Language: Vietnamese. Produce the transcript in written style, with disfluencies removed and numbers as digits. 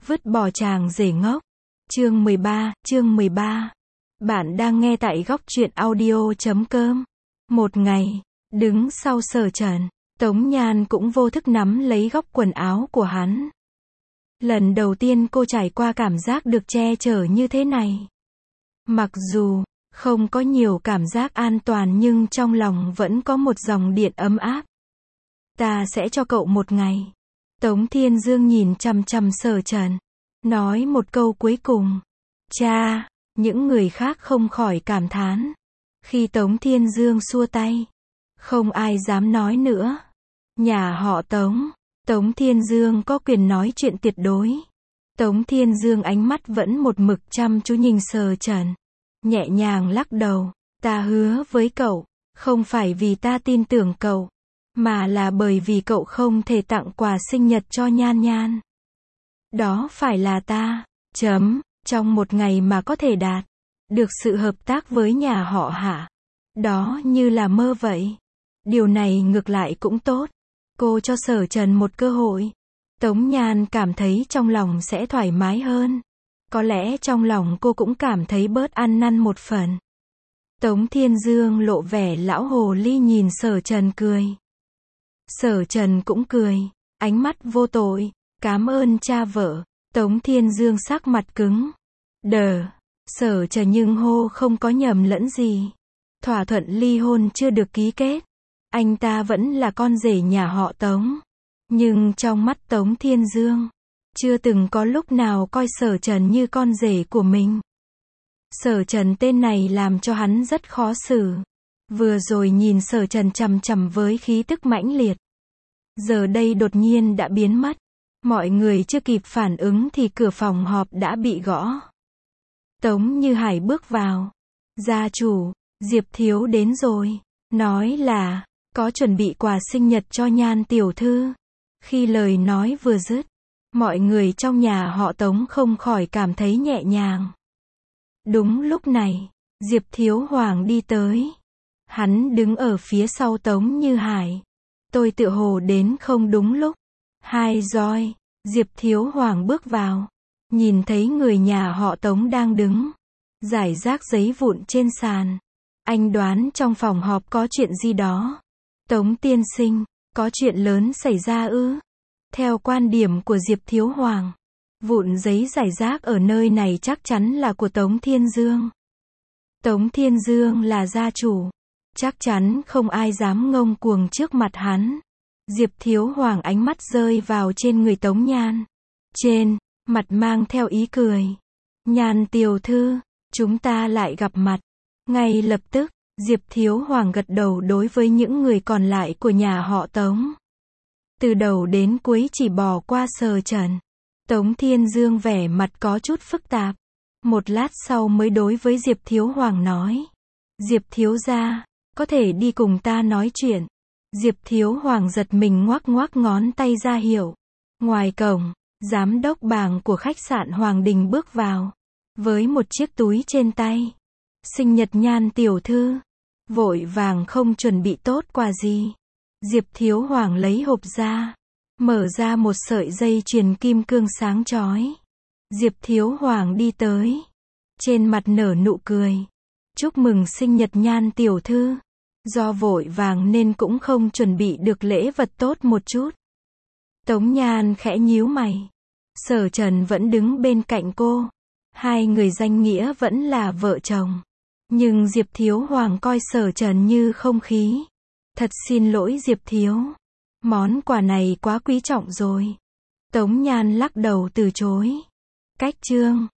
Vứt bỏ chàng rể ngốc. Chương 13. Bạn đang nghe tại góc truyện audio.com. Một ngày, đứng sau Sở Trần, Tống Nhan cũng vô thức nắm lấy góc quần áo của hắn. Lần đầu tiên cô trải qua cảm giác được che chở như thế này. Mặc dù không có nhiều cảm giác an toàn nhưng trong lòng vẫn có một dòng điện ấm áp. Ta sẽ cho cậu một ngày. Tống Thiên Dương nhìn chằm chằm Sở Trần, nói một câu cuối cùng. Cha, những người khác không khỏi cảm thán. Khi Tống Thiên Dương xua tay, không ai dám nói nữa. Nhà họ Tống, Tống Thiên Dương có quyền nói chuyện tuyệt đối. Tống Thiên Dương ánh mắt vẫn một mực chăm chú nhìn Sở Trần, nhẹ nhàng lắc đầu. Ta hứa với cậu, không phải vì ta tin tưởng cậu, mà là bởi vì cậu không thể tặng quà sinh nhật cho Nhan Nhan. Đó phải là ta, trong một ngày mà có thể đạt được sự hợp tác với nhà họ Hạ. Đó như là mơ vậy. Điều này ngược lại cũng tốt. Cô cho Sở Trần một cơ hội. Tống Nhan cảm thấy trong lòng sẽ thoải mái hơn. Có lẽ trong lòng cô cũng cảm thấy bớt ăn năn một phần. Tống Thiên Dương lộ vẻ lão hồ ly nhìn Sở Trần cười. Sở Trần cũng cười, ánh mắt vô tội. Cảm ơn cha vợ. Tống Thiên Dương sắc mặt cứng đờ. Sở Trần nhưng hô không có nhầm lẫn gì. Thỏa thuận ly hôn chưa được ký kết. Anh ta vẫn là con rể nhà họ Tống. Nhưng trong mắt Tống Thiên Dương, chưa từng có lúc nào coi Sở Trần như con rể của mình. Sở Trần tên này làm cho hắn rất khó xử. Vừa rồi nhìn Sở Trần chằm chằm với khí tức mãnh liệt. Giờ đây đột nhiên đã biến mất. Mọi người chưa kịp phản ứng thì cửa phòng họp đã bị gõ. Tống Như Hải bước vào. Gia chủ, Diệp Thiếu đến rồi. Nói là, có chuẩn bị quà sinh nhật cho Nhan tiểu thư. Khi lời nói vừa dứt, mọi người trong nhà họ Tống không khỏi cảm thấy nhẹ nhàng. Đúng lúc này, Diệp Thiếu Hoàng đi tới. Hắn đứng ở phía sau Tống Như Hải. Tôi tựa hồ đến không đúng lúc. Hai roi. Diệp Thiếu Hoàng bước vào. Nhìn thấy người nhà họ Tống đang đứng rải rác giấy vụn trên sàn. Anh đoán trong phòng họp có chuyện gì đó. Tống tiên sinh, có chuyện lớn xảy ra ư? Theo quan điểm của Diệp Thiếu Hoàng, vụn giấy rải rác ở nơi này chắc chắn là của Tống Thiên Dương. Tống Thiên Dương là gia chủ, chắc chắn không ai dám ngông cuồng trước mặt hắn. Diệp Thiếu Hoàng ánh mắt rơi vào trên người Tống Nhan. Trên mặt mang theo ý cười. Nhan tiểu thư, chúng ta lại gặp mặt. Ngay lập tức, Diệp Thiếu Hoàng gật đầu đối với những người còn lại của nhà họ Tống. Từ đầu đến cuối chỉ bỏ qua Sở Trần. Tống Thiên Dương vẻ mặt có chút phức tạp. Một lát sau mới đối với Diệp Thiếu Hoàng nói. Diệp Thiếu gia, có thể đi cùng ta nói chuyện. Diệp Thiếu Hoàng giật mình ngoắc ngoắc ngón tay ra hiệu. Ngoài cổng, giám đốc bảng của khách sạn Hoàng Đình bước vào. Với một chiếc túi trên tay. Sinh nhật Nhan tiểu thư. Vội vàng không chuẩn bị tốt quà gì. Diệp Thiếu Hoàng lấy hộp ra. Mở ra một sợi dây chuyền kim cương sáng chói. Diệp Thiếu Hoàng đi tới. Trên mặt nở nụ cười. Chúc mừng sinh nhật Nhan tiểu thư. Do vội vàng nên cũng không chuẩn bị được lễ vật tốt một chút. Tống Nhan khẽ nhíu mày. Sở Trần vẫn đứng bên cạnh cô. Hai người danh nghĩa vẫn là vợ chồng. Nhưng Diệp Thiếu Hoàng coi Sở Trần như không khí. Thật xin lỗi Diệp Thiếu. Món quà này quá quý trọng rồi. Tống Nhan lắc đầu từ chối. Cách chương